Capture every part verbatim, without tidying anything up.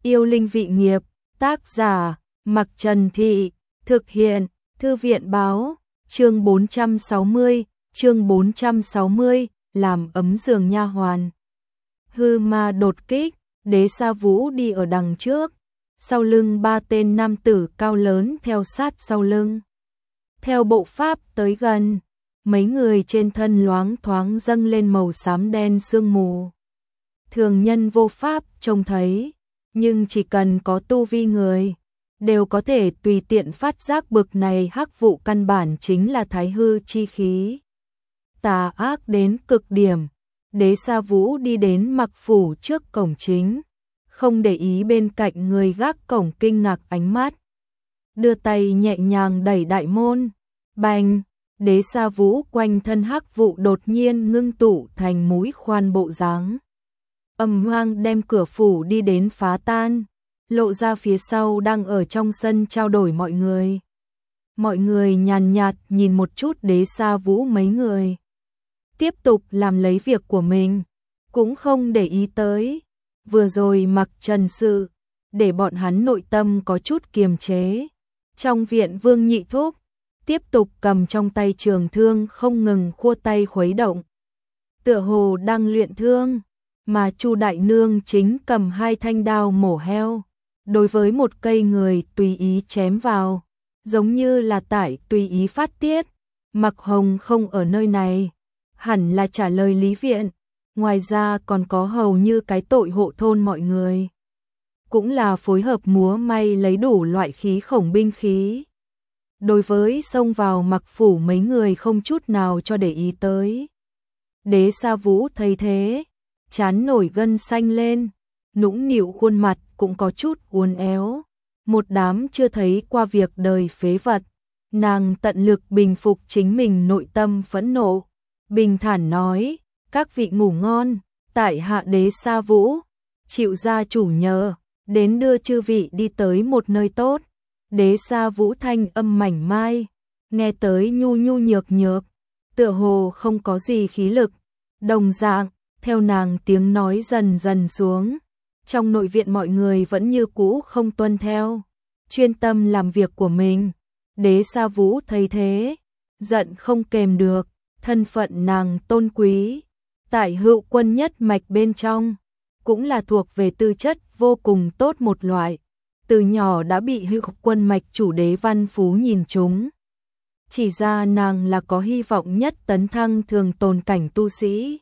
Yêu linh vị nghiệp, tác giả, Mặc Trần Thị, thực hiện, Thư viện báo, chương bốn trăm sáu mươi, chương bốn trăm sáu mươi, làm ấm giường nha hoàn. Hư ma đột kích, Đế Sa Vũ đi ở đằng trước, sau lưng ba tên nam tử cao lớn theo sát sau lưng. Theo bộ pháp tới gần, mấy người trên thân loáng thoáng dâng lên màu xám đen sương mù. Thường nhân vô pháp trông thấy, nhưng chỉ cần có tu vi người, đều có thể tùy tiện phát giác bực này hắc vụ căn bản chính là thái hư chi khí. Tà ác đến cực điểm, Đế Sa Vũ đi đến Mặc phủ trước cổng chính, không để ý bên cạnh người gác cổng kinh ngạc ánh mắt. Đưa tay nhẹ nhàng đẩy đại môn, bành, Đế Sa Vũ quanh thân hắc vụ đột nhiên ngưng tụ thành mũi khoan bộ dáng. Ầm vang đem cửa phủ đi đến phá tan, lộ ra phía sau đang ở trong sân trao đổi mọi người. Mọi người nhàn nhạt nhìn một chút Đế Sa Vũ mấy người, tiếp tục làm lấy việc của mình, cũng không để ý tới. Vừa rồi Mặc Trần sự, để bọn hắn nội tâm có chút kiềm chế. Trong viện Vương Nhị Thúc, tiếp tục cầm trong tay trường thương không ngừng khua tay khuấy động. Tựa hồ đang luyện thương, mà Chu Đại Nương chính cầm hai thanh đao mổ heo. Đối với một cây người tùy ý chém vào, giống như là tải tùy ý phát tiết. Mặc Hồng không ở nơi này, hẳn là trả lời Lý Viện. Ngoài ra còn có hầu như cái tội hộ thôn mọi người, cũng là phối hợp múa may lấy đủ loại khí khổng binh khí. Đối với xông vào Mặc phủ mấy người không chút nào cho để ý tới. Đế Sa Vũ thấy thế, trán nổi gân xanh lên, nũng nịu khuôn mặt cũng có chút uốn éo. Một đám chưa thấy qua việc đời phế vật, nàng tận lực bình phục chính mình nội tâm phẫn nộ, bình thản nói: các vị ngủ ngon, tại hạ Đế Sa Vũ, chịu gia chủ nhờ, đến đưa chư vị đi tới một nơi tốt. Đế Sa Vũ thanh âm mảnh mai, nghe tới nhu nhu nhược nhược, tựa hồ không có gì khí lực. Đồng dạng, theo nàng tiếng nói dần dần xuống, trong nội viện mọi người vẫn như cũ không tuân theo, chuyên tâm làm việc của mình. Đế Sa Vũ thấy thế, giận không kềm được, thân phận nàng tôn quý, tại Hữu quân nhất mạch bên trong, cũng là thuộc về tư chất vô cùng tốt một loại. Từ nhỏ đã bị Hữu quân mạch chủ Đế Văn Phú nhìn trúng, chỉ ra nàng là có hy vọng nhất tấn thăng thường tồn cảnh tu sĩ.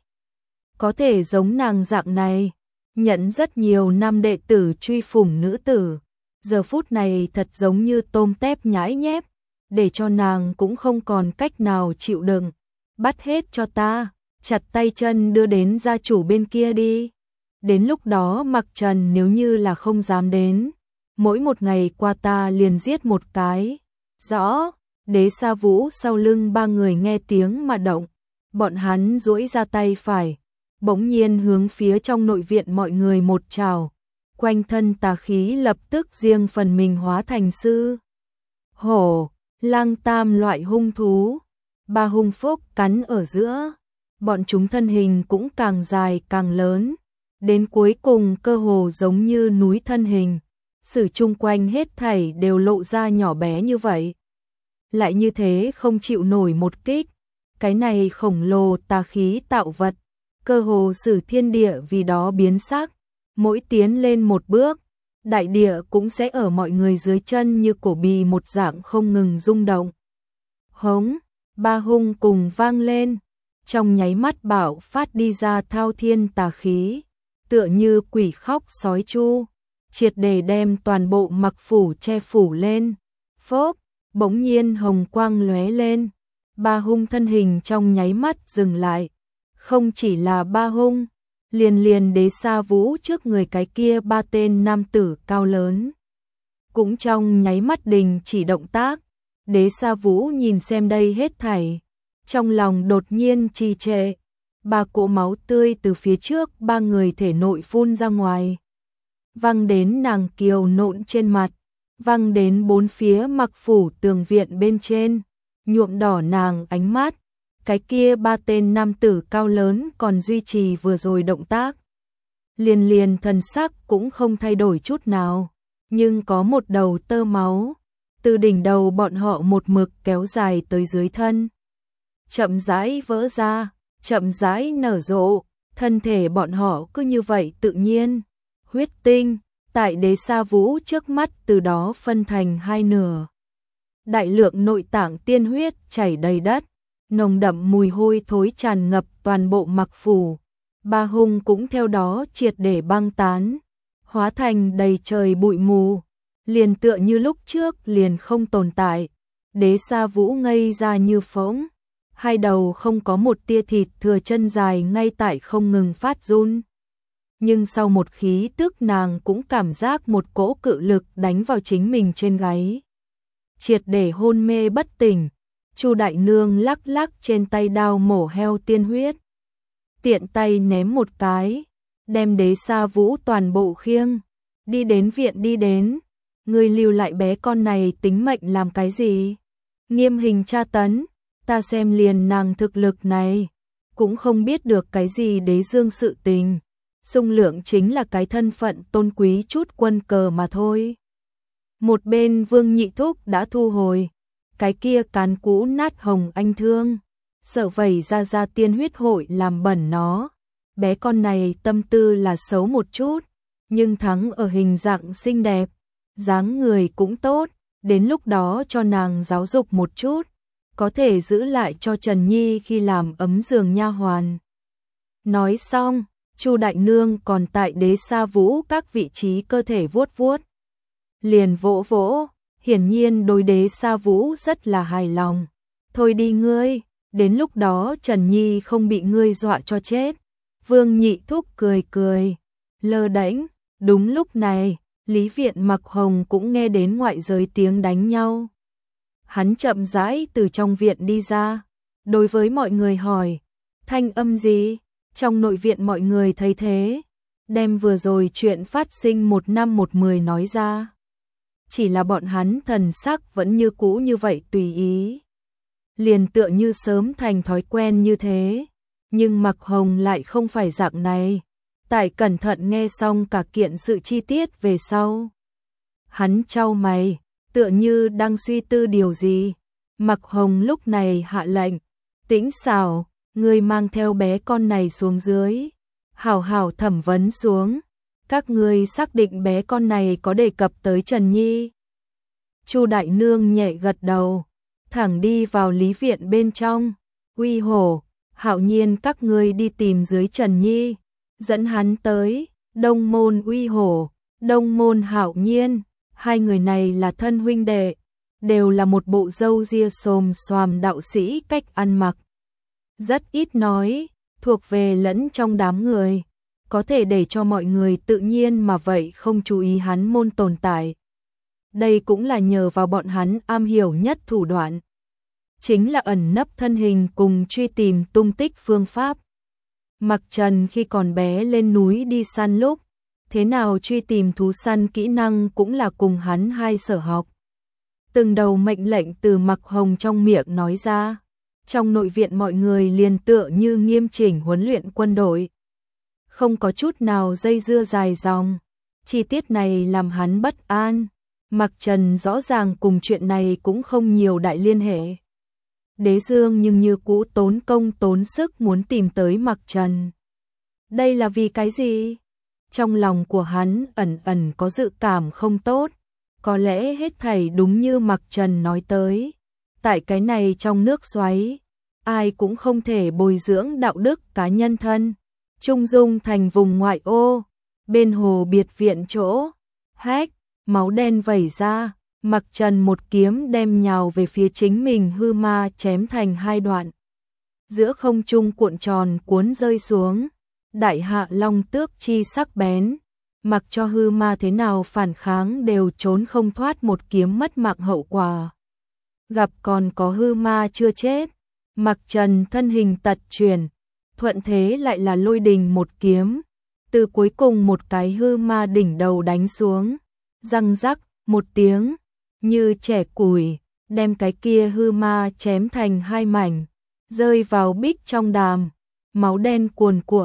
Có thể giống nàng dạng này, nhận rất nhiều nam đệ tử truy phủng nữ tử, giờ phút này thật giống như tôm tép nhãi nhép, để cho nàng cũng không còn cách nào chịu đựng. Bắt hết cho ta, chặt tay chân đưa đến gia chủ bên kia đi. Đến lúc đó Mặc Trần nếu như là không dám đến, mỗi một ngày qua ta liền giết một cái. Rõ. Đế Sa Vũ sau lưng ba người nghe tiếng mà động, bọn hắn duỗi ra tay phải, bỗng nhiên hướng phía trong nội viện mọi người một trào, quanh thân tà khí lập tức riêng phần mình hóa thành sư hổ, lang tam loại hung thú. Ba hung phúc cắn ở giữa, bọn chúng thân hình cũng càng dài càng lớn, đến cuối cùng cơ hồ giống như núi thân hình, sử chung quanh hết thảy đều lộ ra nhỏ bé như vậy. Lại như thế không chịu nổi một kích, cái này khổng lồ tà khí tạo vật, cơ hồ sử thiên địa vì đó biến sắc, mỗi tiến lên một bước, đại địa cũng sẽ ở mọi người dưới chân như cổ bì một dạng không ngừng rung động. Hống, ba hung cùng vang lên, trong nháy mắt bạo phát đi ra thao thiên tà khí, tựa như quỷ khóc sói chu, triệt để đem toàn bộ Mặc phủ che phủ lên. Phốp, bỗng nhiên hồng quang lóe lên, ba hung thân hình trong nháy mắt dừng lại. Không chỉ là ba hung, liền liền Đế Sa Vũ trước người cái kia ba tên nam tử cao lớn, cũng trong nháy mắt đình chỉ động tác. Đế Sa Vũ nhìn xem đây hết thảy, trong lòng đột nhiên trì trệ, ba cỗ máu tươi từ phía trước ba người thể nội phun ra ngoài, văng đến nàng kiều nộn trên mặt, văng đến bốn phía Mặc phủ tường viện bên trên, nhuộm đỏ nàng ánh mắt. Cái kia ba tên nam tử cao lớn còn duy trì vừa rồi động tác, liền liền thần sắc cũng không thay đổi chút nào, nhưng có một đầu tơ máu, từ đỉnh đầu bọn họ một mực kéo dài tới dưới thân. Chậm rãi vỡ ra, chậm rãi nở rộ, thân thể bọn họ cứ như vậy tự nhiên. Huyết tinh, tại Đế Sa Vũ trước mắt từ đó phân thành hai nửa. Đại lượng nội tạng tiên huyết chảy đầy đất, nồng đậm mùi hôi thối tràn ngập toàn bộ mặc phủ. Ba hung cũng theo đó triệt để băng tán, hóa thành đầy trời bụi mù, liền tựa như lúc trước liền không tồn tại. Đế Sa Vũ ngây ra như phỗng, hai đầu không có một tia thịt thừa, chân dài ngay tại không ngừng phát run. Nhưng sau một khí tức nàng cũng cảm giác một cỗ cự lực đánh vào chính mình trên gáy, triệt để hôn mê bất tỉnh. Chu đại nương lắc lắc trên tay đao mổ heo tiên huyết, tiện tay ném một cái, đem Đế Sa Vũ toàn bộ khiêng đi đến viện. Đi đến, ngươi lưu lại bé con này tính mệnh làm cái gì? Nghiêm hình tra tấn, ta xem liền nàng thực lực này cũng không biết được cái gì đế dương sự tình, Dung Lượng chính là cái thân phận tôn quý chút quân cờ mà thôi. Một bên Vương Nhị Thúc đã thu hồi cái kia cán cũ nát hồng anh thương, sợ vẩy ra ra tiên huyết hội làm bẩn nó. Bé con này tâm tư là xấu một chút, nhưng thắng ở hình dạng xinh đẹp, dáng người cũng tốt, đến lúc đó cho nàng giáo dục một chút, có thể giữ lại cho Trần Nhi khi làm ấm giường nha hoàn. Nói xong, Chu đại nương còn tại Đế Sa Vũ các vị trí cơ thể vuốt vuốt, liền vỗ vỗ, hiển nhiên đối Đế Sa Vũ rất là hài lòng. Thôi đi ngươi, đến lúc đó Trần Nhi không bị ngươi dọa cho chết. Vương Nhị Thúc cười cười, lơ đễnh. Đúng lúc này, Lý Viện Mặc Hồng cũng nghe đến ngoại giới tiếng đánh nhau. Hắn chậm rãi từ trong viện đi ra, đối với mọi người hỏi, thanh âm gì? Trong nội viện mọi người thấy thế, đem vừa rồi chuyện phát sinh một năm một mười nói ra. Chỉ là bọn hắn thần sắc vẫn như cũ như vậy tùy ý, liền tựa như sớm thành thói quen như thế. Nhưng Mặc Hồng lại không phải dạng này. Tại cẩn thận nghe xong cả kiện sự chi tiết về sau, hắn chau mày, tựa như đang suy tư điều gì. Mặc Hồng lúc này hạ lệnh, Tĩnh Xảo, ngươi mang theo bé con này xuống dưới, hảo hảo thẩm vấn xuống, các ngươi xác định bé con này có đề cập tới Trần Nhi. Chu đại nương nhẹ gật đầu, thẳng đi vào Lý viện bên trong. Uy Hổ, Hạo Nhiên, các ngươi đi tìm dưới Trần Nhi, dẫn hắn tới. Đông môn Uy Hổ, Đông môn Hạo Nhiên, hai người này là thân huynh đệ, đều là một bộ râu ria xồm xoàm đạo sĩ cách ăn mặc. Rất ít nói, thuộc về lẫn trong đám người, có thể để cho mọi người tự nhiên mà vậy không chú ý hắn môn tồn tại. Đây cũng là nhờ vào bọn hắn am hiểu nhất thủ đoạn, chính là ẩn nấp thân hình cùng truy tìm tung tích phương pháp. Mặc Trần khi còn bé lên núi đi săn lúc, thế nào truy tìm thú săn kỹ năng cũng là cùng hắn hai sở học. Từng đầu mệnh lệnh từ Mặc Hồng trong miệng nói ra, trong nội viện mọi người liền tựa như nghiêm chỉnh huấn luyện quân đội, không có chút nào dây dưa dài dòng. Chi tiết này làm hắn bất an. Mặc Trần rõ ràng cùng chuyện này cũng không nhiều đại liên hệ. Đế Dương nhưng như cũ tốn công tốn sức muốn tìm tới Mặc Trần. Đây là vì cái gì? Trong lòng của hắn ẩn ẩn có dự cảm không tốt. Có lẽ hết thảy đúng như Mặc Trần nói tới. Tại cái này trong nước xoáy, ai cũng không thể bồi dưỡng đạo đức cá nhân thân. Trung Dung thành vùng ngoại ô, bên hồ biệt viện chỗ, hách, máu đen vẩy ra. Mặc Trần một kiếm đem nhào về phía chính mình hư ma chém thành hai đoạn. Giữa không trung cuộn tròn cuốn rơi xuống, đại hạ long tước chi sắc bén, mặc cho hư ma thế nào phản kháng đều trốn không thoát một kiếm, mất mạng hậu quả. Gặp còn có hư ma chưa chết, Mặc Trần thân hình tật chuyển, thuận thế lại là lôi đình một kiếm, từ cuối cùng một cái hư ma đỉnh đầu đánh xuống, răng rắc một tiếng, như trẻ củi, đem cái kia hư ma chém thành hai mảnh, rơi vào bích trong đàm, máu đen cuồn cuộn,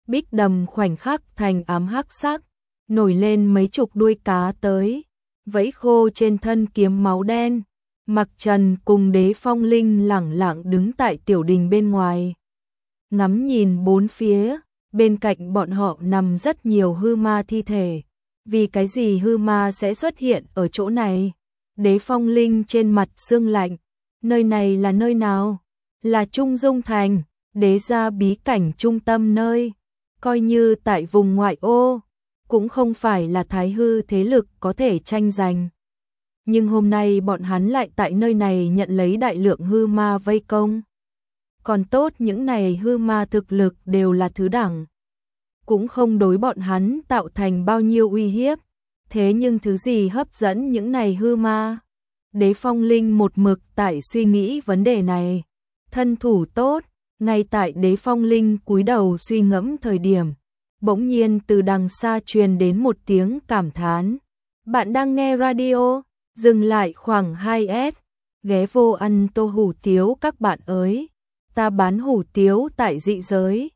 Bích đầm khoảnh khắc thành ám hắc sắc, nổi lên mấy chục đuôi cá tới, vẫy khô trên thân kiếm máu đen. Mặc Trần cùng Đế Phong Linh lẳng lặng đứng tại tiểu đình bên ngoài, ngắm nhìn bốn phía, bên cạnh bọn họ nằm rất nhiều hư ma thi thể. Vì cái gì hư ma sẽ xuất hiện ở chỗ này? Đế Phong Linh trên mặt sương lạnh, nơi này là nơi nào? Là Trung Dung Thành, đế gia bí cảnh trung tâm nơi, coi như tại vùng ngoại ô, cũng không phải là thái hư thế lực có thể tranh giành. Nhưng hôm nay bọn hắn lại tại nơi này nhận lấy đại lượng hư ma vây công. Còn tốt những này hư ma thực lực đều là thứ đẳng, cũng không đối bọn hắn tạo thành bao nhiêu uy hiếp. Thế nhưng thứ gì hấp dẫn những này hư ma? Đế Phong Linh một mực tại suy nghĩ vấn đề này. Thân thủ tốt, ngay tại Đế Phong Linh cúi đầu suy ngẫm thời điểm, bỗng nhiên từ đằng xa truyền đến một tiếng cảm thán. Bạn đang nghe radio, dừng lại khoảng hai S, ghé vô ăn tô hủ tiếu các bạn ơi. Ta bán hủ tiếu tại dị giới,